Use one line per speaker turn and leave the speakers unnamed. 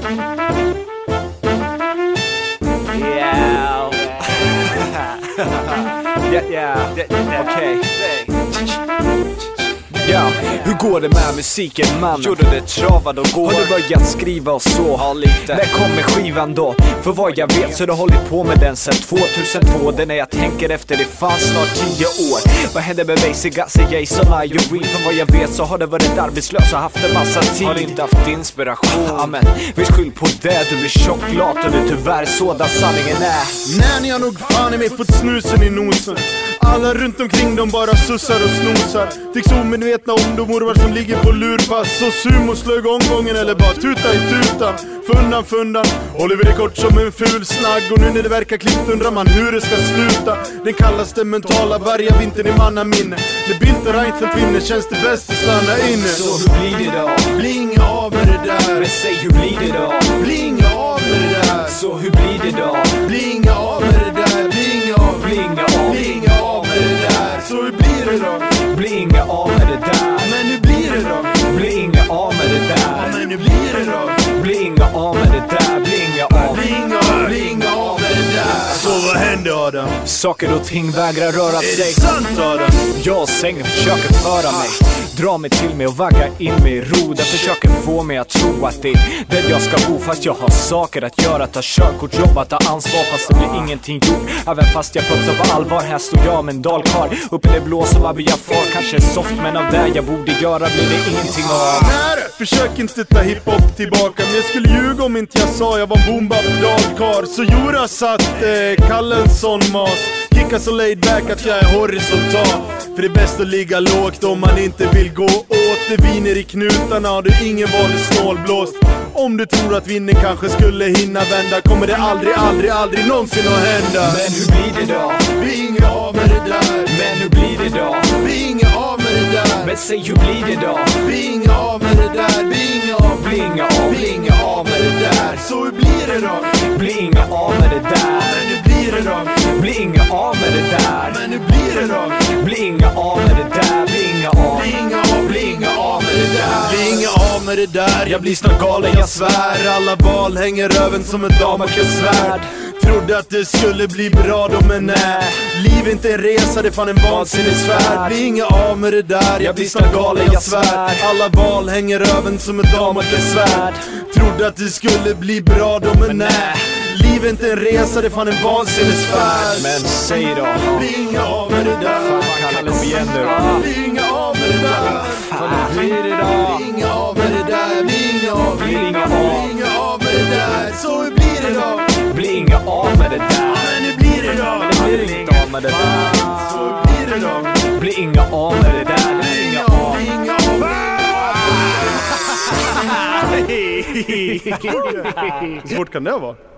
Okej. Ja, hur går det med musiken, man?
Gjorde det travade och går.
Har du börjat skriva och så?
Ja, lite.
När kommer skivan då? För vad jag vet så har du hållit på med den sedan 2002. Det när jag tänker efter, det fanns snart 10 år. Vad hände med Basic Gasse, Jason, Ivory? För vad jag vet så har du varit arbetslös och haft en massa tid.
Har inte haft inspiration.
Amen, vi skyll på det. Du är tjocklat och du tyvärr sådan sanningen är.
Nej, ni har nog fan i mig fått snusen i nosen. Alla runt omkring dem bara sussar och snosar. Tycks omedvetna om de morvar som ligger på lurpass. Så sumo slå igång gången eller bara tuta i tutan. Fundan, håller vi det kort som en ful snagg. Och nu när det verkar klippt undrar man hur det ska sluta. Den kallaste mentala varje vintern i mannaminne. När Bildt och Reinfeldt vinner känns det bäst att stanna inne.
Så hur blir det då?
Bli inga av med det där.
Men säg hur blir det då?
Bli inga av med det där.
Så hur blir det då?
Bli inga av med det där. Bli inga av med det där. Så hur blir det då?
Bli inga av med det där.
Men hur blir det då?
Bli inga av med det där.
Men hur blir det då?
Bli inga av med det där. Bli inga av.
Bli inga av med det där. Så vad händer, Adam?
Saker och ting vägrar röra
Är
sig.
det sant, Adam?
Jag och sängen försöker föra mig, dra mig till mig och vagga in mig i ro. Den försöker få mig att tro att det är där jag ska bo. Fast jag har saker att göra, ta körkort, jobba, ta ansvar. Fast det blir ingenting gjort, även fast jag putsar på allvar. Här står jag med en dalkar, uppe i det blå som Abby jag far. Kanske soft, men av det jag borde göra blir det ingenting av.
Nej, försök inte ta hiphop tillbaka. Men jag skulle ljuga om inte jag sa jag var boom-bap dalkar. Så Jura satt Kalle en sån mas. Kicka så laid back att jag är horisontal. För det är bäst att ligga lågt om man inte vill gå åt. Det viner i knutarna och det är ingen vanlig snålblåst. Om du tror att vinden kanske skulle hinna vända, kommer det aldrig någonsin att hända.
Men hur blir det då?
Bli inga av med det där.
Men hur blir det då?
Bli inga av med det där.
Men säg hur blir det då?
Bli inga av med det där. Bli inga av med det där. Så hur blir det då?
Bli inga av med det där.
Men hur blir det då?
Bli inga av med det där.
Men hur blir det då?
Bli inga av med det där. Bli inga av.
Bli inga av med det där. Bli inga av med det där. Jag blir snart galen, jag svär. Alla val hänger öven som ett Damoklessvärd. Trodde att det skulle bli bra då, men nej. Liv är inte en resa, det är fan en vansinnesfärd. Bli inga av med det där. Jag blir snart galen, jag svär. Alla val hänger öven som ett Damoklessvärd. Trodde att det skulle bli bra då, men nej. Liv är inte en resa, det är fan en vansinnesfärd.
Men säg då.
Bli inga av med det där.
Kalle, kom igen nu.
Bli inga av med det där.
Fan, hur blir det då?
Bli inga av med det där. Bli inga av
Bli inga av.
med det där. Så hur blir det då?
Bli inga av med det där.
Men hur blir det då?
Bli inga av med det där.
Så hur blir det då?
Bli inga av med det där. Bli inga av.
Bli inga av. Hur svårt kan det vara?